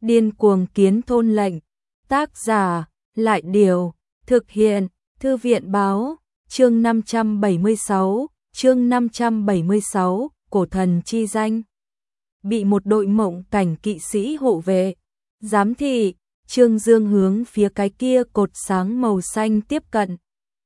Điên cuồng kiến thôn lệnh. Tác giả, Lại Điều. Thực hiện, Thư viện Báo. Chương 576, Cổ thần chi danh. Bị một đội mộng cảnh kỵ sĩ hộ vệ. Giám thị, Trương Dương hướng phía cái kia cột sáng màu xanh tiếp cận.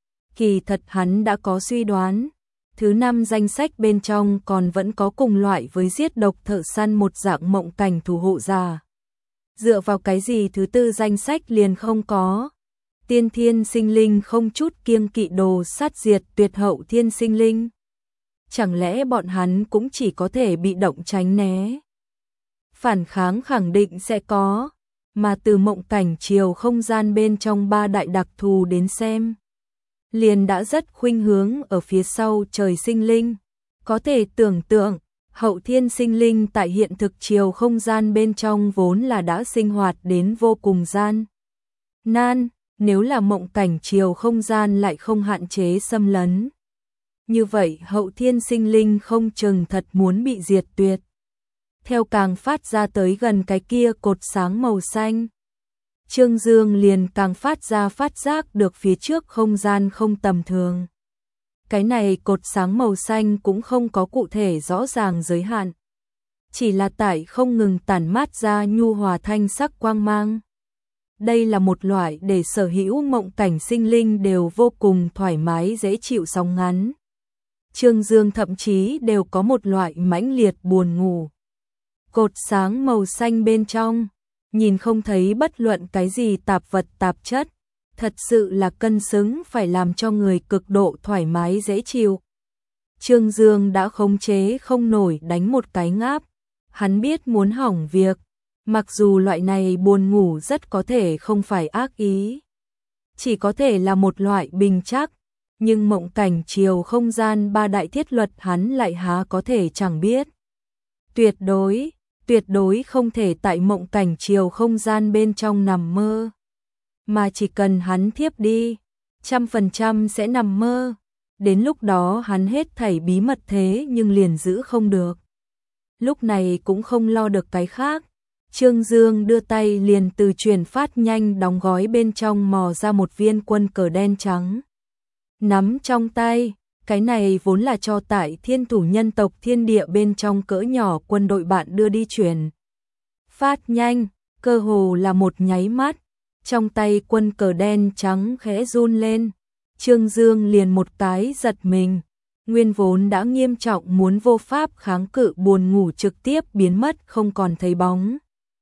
Kỳ thật hắn đã có suy đoán. Thứ 5 danh sách bên trong còn vẫn có cùng loại với giết độc thợ săn một dạng mộng cảnh thủ hộ giả. Dựa vào cái gì thứ 4 danh sách liền không có? Tiên thiên sinh linh không chút kiêng kỵ đồ sát diệt tuyệt hậu thiên sinh linh. Chẳng lẽ bọn hắn cũng chỉ có thể bị động tránh né? Phản kháng khẳng định sẽ có, mà từ mộng cảnh chiều không gian bên trong 3 đại đặc thù đến xem, liền đã rất khuynh hướng ở phía sau trời sinh linh. Có thể tưởng tượng, hậu thiên sinh linh tại hiện thực chiều không gian bên trong vốn là đã sinh hoạt đến vô cùng gian nan, nếu là mộng cảnh chiều không gian lại không hạn chế xâm lấn. Như vậy hậu thiên sinh linh không chừng thật muốn bị diệt tuyệt. Theo càng phát ra tới gần cái kia cột sáng màu xanh, Trương Dương liền càng phát giác được phía trước không gian không tầm thường. Cái này cột sáng màu xanh cũng không có cụ thể rõ ràng giới hạn, chỉ là tại không ngừng tản mát ra nhu hòa thanh sắc quang mang. Đây là một loại để sở hữu mộng cảnh sinh linh đều vô cùng thoải mái dễ chịu sóng ngắn. Trương Dương thậm chí đều có một loại mãnh liệt buồn ngủ. Cột sáng màu xanh bên trong, nhìn không thấy bất luận cái gì tạp vật tạp chất, thật sự là cân xứng phải làm cho người cực độ thoải mái dễ chịu. Trương Dương đã khống chế không nổi đánh một cái ngáp, hắn biết muốn hỏng việc, mặc dù loại này buồn ngủ rất có thể không phải ác ý, chỉ có thể là một loại bình trắc, nhưng mộng cảnh chiều không gian 3 đại thiết luật hắn lại há có thể chẳng biết. Tuyệt đối không thể tại mộng cảnh chiều không gian bên trong nằm mơ, mà chỉ cần hắn thiếp đi, 100% sẽ nằm mơ. Đến lúc đó hắn hết thảy bí mật thế nhưng liền giữ không được. Lúc này cũng không lo được cái khác, Trương Dương đưa tay liền từ chuyển phát nhanh đóng gói bên trong mò ra một viên quân cờ đen trắng. Nắm trong tay, cái này vốn là cho tại thiên thủ nhân tộc thiên địa bên trong cỡ nhỏ quân đội bạn đưa đi chuyển phát nhanh, cơ hồ là một nháy mắt, trong tay quân cờ đen trắng khẽ run lên. Trương Dương liền một cái giật mình, nguyên vốn đã nghiêm trọng muốn vô pháp kháng cự buồn ngủ trực tiếp biến mất không còn thấy bóng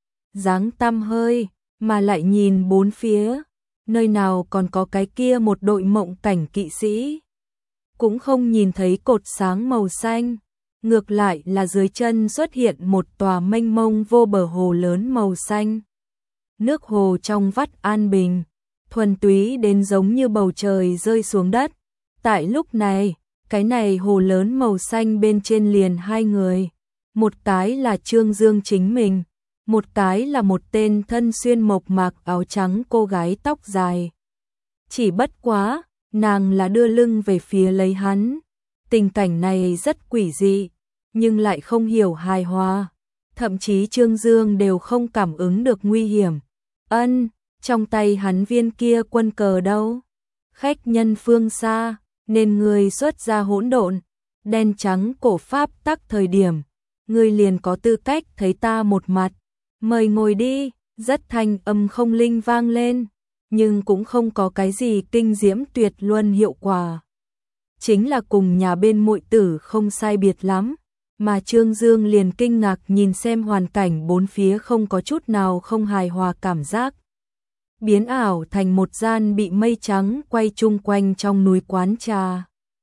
dáng tăm hơi, mà lại nhìn bốn phía, nơi nào còn có cái kia một đội mộng cảnh kỵ sĩ. Cũng không nhìn thấy cột sáng màu xanh, ngược lại là dưới chân xuất hiện một tòa mênh mông vô bờ hồ lớn màu xanh. Nước hồ trong vắt an bình, thuần túy đến giống như bầu trời rơi xuống đất. Tại lúc này, cái này hồ lớn màu xanh bên trên liền 2 người, một cái là Trương Dương chính mình, một cái là một tên thân xuyên mộc mạc áo trắng cô gái tóc dài. Chỉ bất quá, nàng là đưa lưng về phía lấy hắn. Tình cảnh này rất quỷ dị, nhưng lại không hiểu hài hòa. Thậm chí Trương Dương đều không cảm ứng được nguy hiểm. Trong tay hắn viên kia quân cờ đâu? Khách nhân phương xa, nên người xuất ra hỗn độn, đen trắng cổ pháp tắc thời điểm, người liền có tư cách thấy ta một mặt. Mời ngồi đi, rất thanh âm không linh vang lên, nhưng cũng không có cái gì kinh diễm tuyệt luân hiệu quả. Chính là cùng nhà bên muội tử không sai biệt lắm, mà Trương Dương liền kinh ngạc nhìn xem hoàn cảnh bốn phía không có chút nào không hài hòa cảm giác. Biến ảo thành một gian bị mây trắng quay chung quanh trong núi quán trà.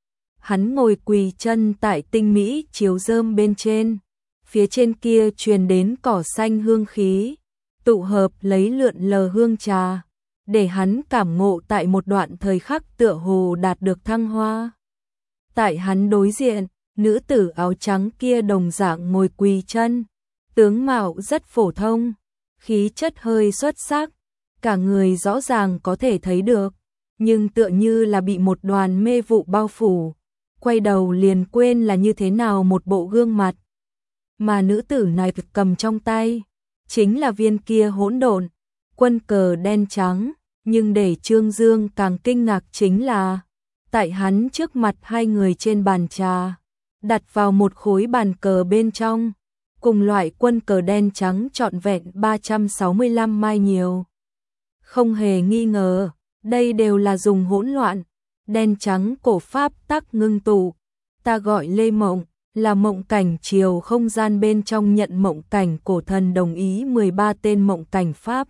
Hắn ngồi quỳ chân tại tinh mỹ chiếu rơm bên trên, phía trên kia truyền đến cỏ xanh hương khí, tụ hợp lấy lượn lờ hương trà, để hắn cảm ngộ tại một đoạn thời khắc tựa hồ đạt được thăng hoa. Tại hắn đối diện, nữ tử áo trắng kia đồng dạng ngồi quỳ chân, tướng mạo rất phổ thông, khí chất hơi xuất sắc, cả người rõ ràng có thể thấy được, nhưng tựa như là bị một đoàn mê vụ bao phủ, quay đầu liền quên là như thế nào một bộ gương mặt. Mà nữ tử này cầm trong tay chính là viên kia hỗn độn quân cờ đen trắng, nhưng để Trương Dương càng kinh ngạc chính là, tại hắn trước mặt hai người trên bàn trà, đặt vào một khối bàn cờ bên trong, cùng loại quân cờ đen trắng trọn vẹn 365 mai nhiều. Không hề nghi ngờ, đây đều là dùng hỗn loạn, đen trắng cổ pháp tắc ngưng tụ, ta gọi Lê Mộng, là mộng cảnh chiều không gian bên trong nhận mộng cảnh cổ thần đồng ý 13 tên mộng cảnh pháp.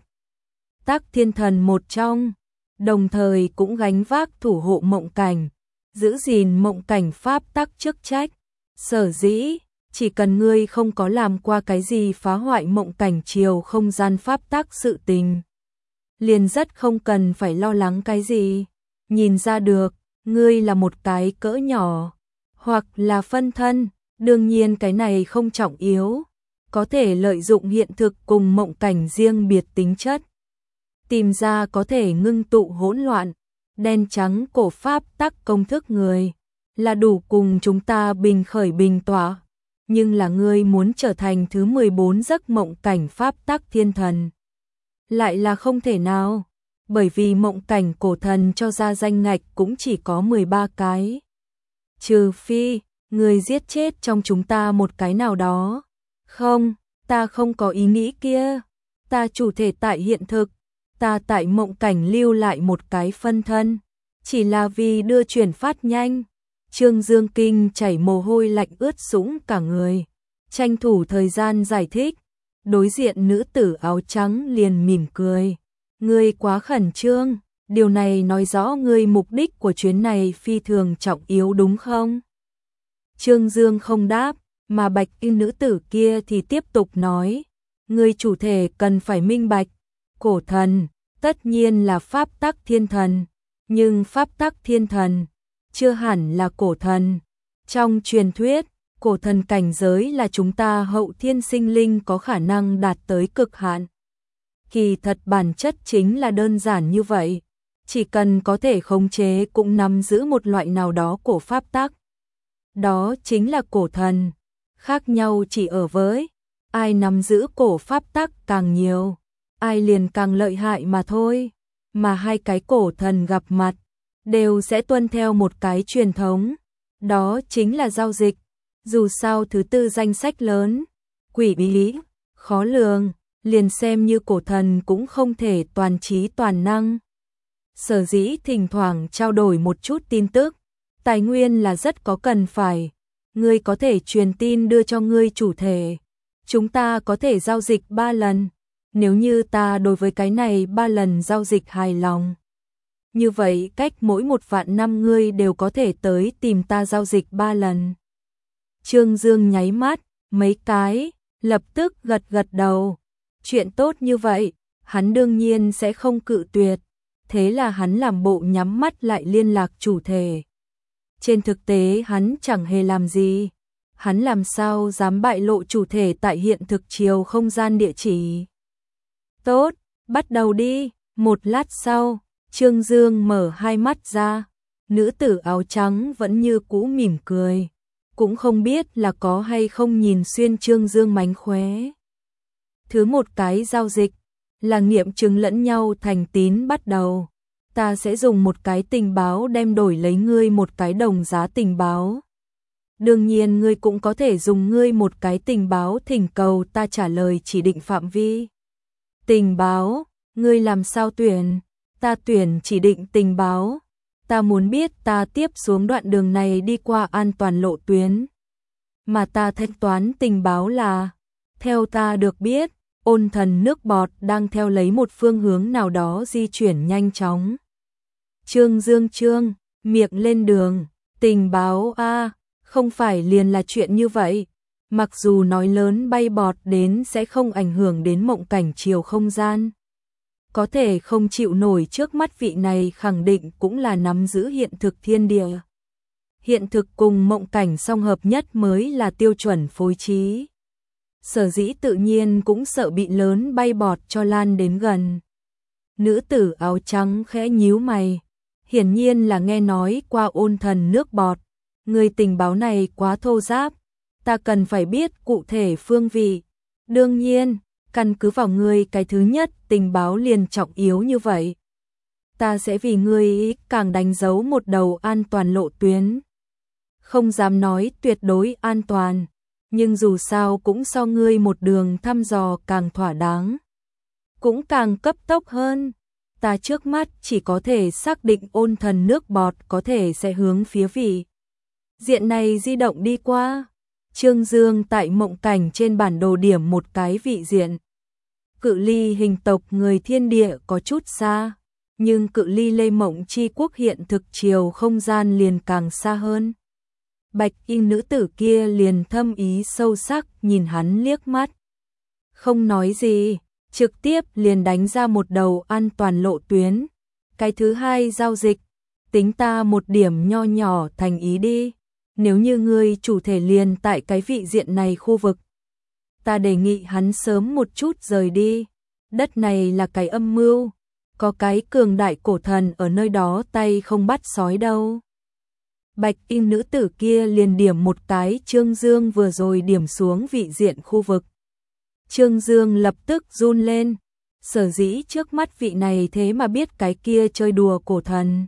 Tắc thiên thần một trong, đồng thời cũng gánh vác thủ hộ mộng cảnh, giữ gìn mộng cảnh pháp tắc chức trách. Sở dĩ, chỉ cần ngươi không có làm qua cái gì phá hoại mộng cảnh chiều không gian pháp tắc sự tình, liền rất không cần phải lo lắng cái gì. Nhìn ra được, ngươi là một cái cỡ nhỏ, hoặc là phân thân, đương nhiên cái này không trọng yếu, có thể lợi dụng hiện thực cùng mộng cảnh riêng biệt tính chất. Tìm ra có thể ngưng tụ hỗn loạn, đen trắng cổ pháp tắc công thức người, là đủ cùng chúng ta bình khởi bình tỏa. Nhưng là ngươi muốn trở thành thứ 14 giấc mộng cảnh pháp tắc thiên thần, lại là không thể nào, bởi vì mộng cảnh cổ thần cho ra danh ngạch cũng chỉ có 13 cái. Trừ phi, ngươi giết chết trong chúng ta một cái nào đó. Không, ta không có ý nghĩ kia, ta chủ thể tại hiện thực, ta tại mộng cảnh lưu lại một cái phân thân, chỉ là vì đưa chuyển phát nhanh. Trương Dương kinh chảy mồ hôi lạnh ướt sũng cả người, tranh thủ thời gian giải thích. Đối diện nữ tử áo trắng liền mỉm cười, ngươi quá khẩn trương, điều này nói rõ ngươi mục đích của chuyến này phi thường trọng yếu đúng không? Trương Dương không đáp, mà bạch y nữ tử kia thì tiếp tục nói, ngươi chủ thể cần phải minh bạch, cổ thần, tất nhiên là pháp tắc thiên thần, nhưng pháp tắc thiên thần chưa hẳn là cổ thần. Trong truyền thuyết, cổ thần cảnh giới là chúng ta hậu thiên sinh linh có khả năng đạt tới cực hạn. Kỳ thật bản chất chính là đơn giản như vậy, chỉ cần có thể khống chế cũng nắm giữ một loại nào đó của pháp tắc. Đó chính là cổ thần, khác nhau chỉ ở với ai nắm giữ cổ pháp tắc càng nhiều, ai liền càng lợi hại mà thôi. Mà hai cái cổ thần gặp mặt đều sẽ tuân theo một cái truyền thống, đó chính là giao dịch. Dù sao thứ tư danh sách lớn, quỷ bí, khó lường, liền xem như cổ thần cũng không thể toàn trí toàn năng. Sở dĩ thỉnh thoảng trao đổi một chút tin tức, tài nguyên là rất có cần phải. Ngươi có thể truyền tin đưa cho ngươi chủ thể, chúng ta có thể giao dịch 3 lần. Nếu như ta đối với cái này 3 lần giao dịch hài lòng, như vậy cách mỗi 1 vạn năm ngươi đều có thể tới tìm ta giao dịch 3 lần. Trương Dương nháy mắt, mấy cái, lập tức gật gật đầu. Chuyện tốt như vậy, hắn đương nhiên sẽ không cự tuyệt. Thế là hắn làm bộ nhắm mắt lại liên lạc chủ thể. Trên thực tế hắn chẳng hề làm gì. Hắn làm sao dám bại lộ chủ thể tại hiện thực chiều không gian địa chỉ. Tốt, bắt đầu đi. Một lát sau, Trương Dương mở hai mắt ra. Nữ tử áo trắng vẫn như cũ mỉm cười. Cũng không biết là có hay không nhìn xuyên Trương Dương mánh khóe. Thứ một cái giao dịch là nghiệm chứng lẫn nhau thành tín bắt đầu. Ta sẽ dùng một cái tình báo đem đổi lấy ngươi một cái đồng giá tình báo. Đương nhiên ngươi cũng có thể dùng ngươi một cái tình báo thỉnh cầu ta trả lời chỉ định phạm vi. Tình báo, ngươi làm sao tuyển? Ta tuyển chỉ định tình báo. Ta muốn biết ta tiếp xuống đoạn đường này đi qua an toàn lộ tuyến. Mà ta thanh toán tình báo là, theo ta được biết, ôn thần nước bọt đang theo lấy một phương hướng nào đó di chuyển nhanh chóng. Trương Dương miệng lên đường, tình báo a, không phải liền là chuyện như vậy. Mặc dù nói lớn bay bọt đến sẽ không ảnh hưởng đến mộng cảnh chiều không gian. Có thể không chịu nổi trước mắt vị này khẳng định cũng là nắm giữ hiện thực thiên địa. Hiện thực cùng mộng cảnh song hợp nhất mới là tiêu chuẩn phối trí. Sở dĩ tự nhiên cũng sợ bị lớn bay bọt cho lan đến gần. Nữ tử áo trắng khẽ nhíu mày. Hiển nhiên là nghe nói qua ôn thần nước bọt. Người tình báo này quá thô ráp. Ta cần phải biết cụ thể phương vị. Đương nhiên, căn cứ vào ngươi cái thứ nhất tình báo liền trọng yếu như vậy. Ta sẽ vì ngươi càng đánh dấu một đầu an toàn lộ tuyến. Không dám nói tuyệt đối an toàn, nhưng dù sao cũng so ngươi một đường thăm dò càng thỏa đáng. Cũng càng cấp tốc hơn. Ta trước mắt chỉ có thể xác định ôn thần nước bọt có thể sẽ hướng phía vị diện này di động đi qua. Trương Dương tại mộng cảnh trên bản đồ điểm một cái vị diện. Cự ly hình tộc người thiên địa có chút xa, nhưng cự ly Lê Mộng Chi Quốc hiện thực chiều không gian liền càng xa hơn. Bạch y nữ tử kia liền thâm ý sâu sắc nhìn hắn liếc mắt. Không nói gì, trực tiếp liền đánh ra một đầu an toàn lộ tuyến. Cái thứ hai giao dịch, tính ta một điểm nho nhỏ thành ý đi. Nếu như ngươi chủ thể liền tại cái vị diện này khu vực, ta đề nghị hắn sớm một chút rời đi. Đất này là cái âm mưu, có cái cường đại cổ thần ở nơi đó tay không bắt sói đâu. Bạch y nữ tử kia liền điểm một cái Trương Dương vừa rồi điểm xuống vị diện khu vực. Trương Dương lập tức run lên, sở dĩ trước mắt vị này thế mà biết cái kia chơi đùa cổ thần.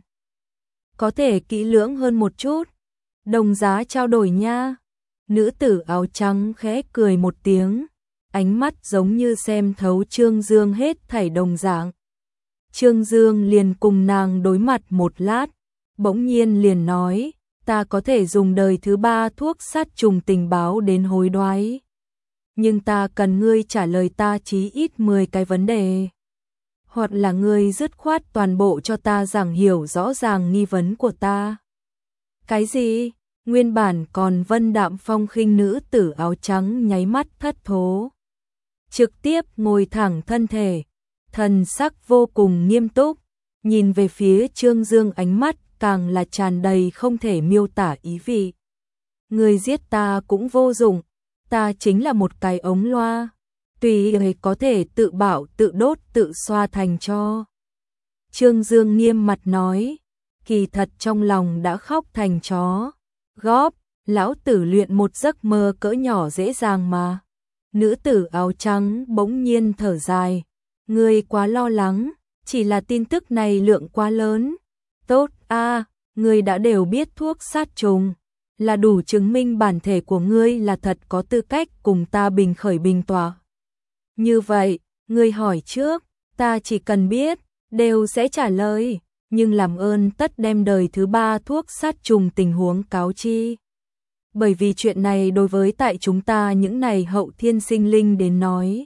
Có thể kỹ lưỡng hơn một chút, đồng giá trao đổi nha. Nữ tử áo trắng khẽ cười một tiếng, ánh mắt giống như xem thấu Trương Dương hết thảy đồng dạng. Trương Dương liền cùng nàng đối mặt một lát, bỗng nhiên liền nói, ta có thể dùng đời thứ 3 thuốc sát trùng tình báo đến hối đoái. Nhưng ta cần ngươi trả lời ta chí ít 10 cái vấn đề. Hoặc là ngươi dứt khoát toàn bộ cho ta giảng hiểu rõ ràng nghi vấn của ta. Cái gì? Nguyên bản còn vân đạm phong khinh nữ tử áo trắng nháy mắt thất thố. Trực tiếp ngồi thẳng thân thể, thần sắc vô cùng nghiêm túc, nhìn về phía Trương Dương ánh mắt càng là tràn đầy không thể miêu tả ý vị. Người giết ta cũng vô dụng, ta chính là một cái ống loa, tùy ý có thể tự bảo tự đốt tự xoa thành cho. Trương Dương nghiêm mặt nói, kỳ thật trong lòng đã khóc thành chó. Góp, lão tử luyện một giấc mơ cỡ nhỏ dễ dàng mà. Nữ tử áo trắng bỗng nhiên thở dài, ngươi quá lo lắng, chỉ là tin tức này lượng quá lớn. Tốt a, ngươi đã đều biết thuốc sát trùng, là đủ chứng minh bản thể của ngươi là thật có tư cách cùng ta bình khởi bình tọa. Như vậy, ngươi hỏi trước, ta chỉ cần biết, đều sẽ trả lời, nhưng làm ơn tất đem đời thứ 3 thuốc sát trùng tình huống cáo chi. Bởi vì chuyện này đối với tại chúng ta những này hậu thiên sinh linh đến nói,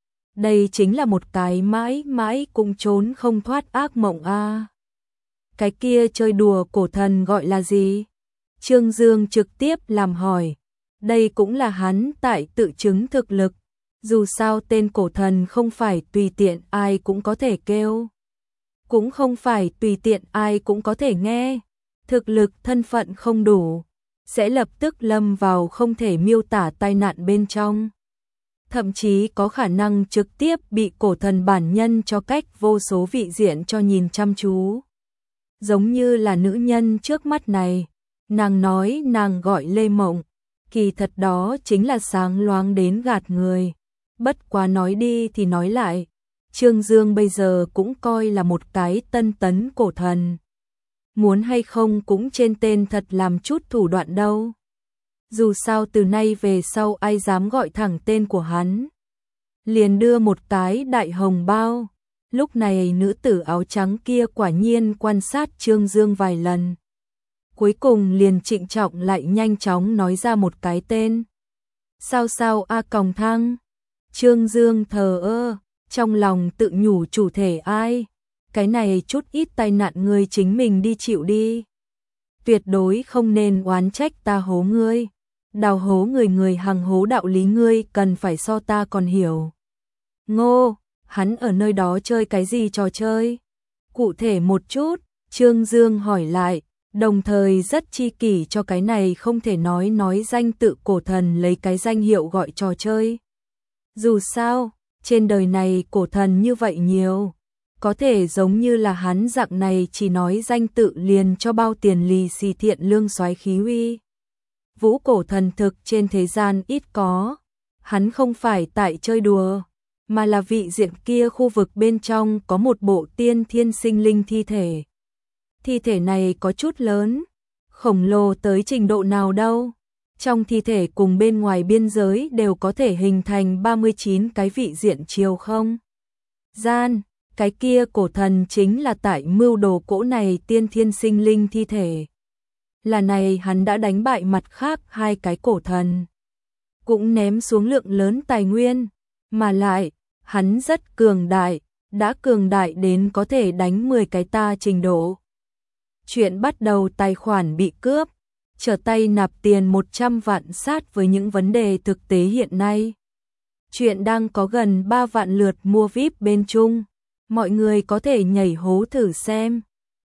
đây chính là một cái mãi mãi cũng trốn không thoát ác mộng a. Cái kia chơi đùa cổ thần gọi là gì? Trương Dương trực tiếp làm hỏi. Đây cũng là hắn tại tự chứng thực lực. Dù sao tên cổ thần không phải tùy tiện ai cũng có thể kêu, cũng không phải tùy tiện ai cũng có thể nghe. Thực lực thân phận không đủ, sẽ lập tức lâm vào không thể miêu tả tai nạn bên trong. Thậm chí có khả năng trực tiếp bị cổ thần bản nhân cho cách vô số vị diện cho nhìn chăm chú. Giống như là nữ nhân trước mắt này, nàng nói nàng gọi Lê Mộng, kỳ thật đó chính là sáng loáng đến gạt người. Bất quá nói đi thì nói lại, Trương Dương bây giờ cũng coi là một cái tân tấn cổ thần. Muốn hay không cũng trên tên thật làm chút thủ đoạn đâu. Dù sao từ nay về sau ai dám gọi thẳng tên của hắn, liền đưa một cái đại hồng bao. Lúc này nữ tử áo trắng kia quả nhiên quan sát Trương Dương vài lần. Cuối cùng liền trịnh trọng lại nhanh chóng nói ra một cái tên. Sao A Còng Thăng. Trương Dương thờ ơ, trong lòng tự nhủ chủ thể ai. Cái này chút ít tai nạn ngươi chính mình đi chịu đi. Tuyệt đối không nên oán trách ta hố ngươi. Đào hố người hằng hố đạo lý ngươi cần phải so ta còn hiểu. Ngô, hắn ở nơi đó chơi cái gì trò chơi? Cụ thể một chút, Trương Dương hỏi lại, đồng thời rất chi kỷ cho cái này không thể nói danh tự cổ thần lấy cái danh hiệu gọi trò chơi. Dù sao, trên đời này cổ thần như vậy nhiều, có thể giống như là hắn dạng này chỉ nói danh tự liền cho bao tiền lì xì thiện lương soái khí uy. Vũ cổ thần thực trên thế gian ít có, hắn không phải tại chơi đùa, mà là vị diện kia khu vực bên trong có một bộ tiên thiên sinh linh thi thể. Thi thể này có chút lớn, khổng lồ tới trình độ nào đâu. Trong thi thể cùng bên ngoài biên giới đều có thể hình thành 39 cái vị diện chiều không gian. Cái kia cổ thần chính là tại mưu đồ cỗ này tiên thiên sinh linh thi thể. Là này hắn đã đánh bại mặt khác 2 cái cổ thần, cũng ném xuống lượng lớn tài nguyên, mà lại, hắn rất cường đại, đã cường đại đến có thể đánh 10 cái ta trình độ. Chuyện bắt đầu tài khoản bị cướp, trở tay nạp tiền 100 vạn sát với những vấn đề thực tế hiện nay. Chuyện đang có gần 3 vạn lượt mua VIP bên Trung, mọi người có thể nhảy hố thử xem.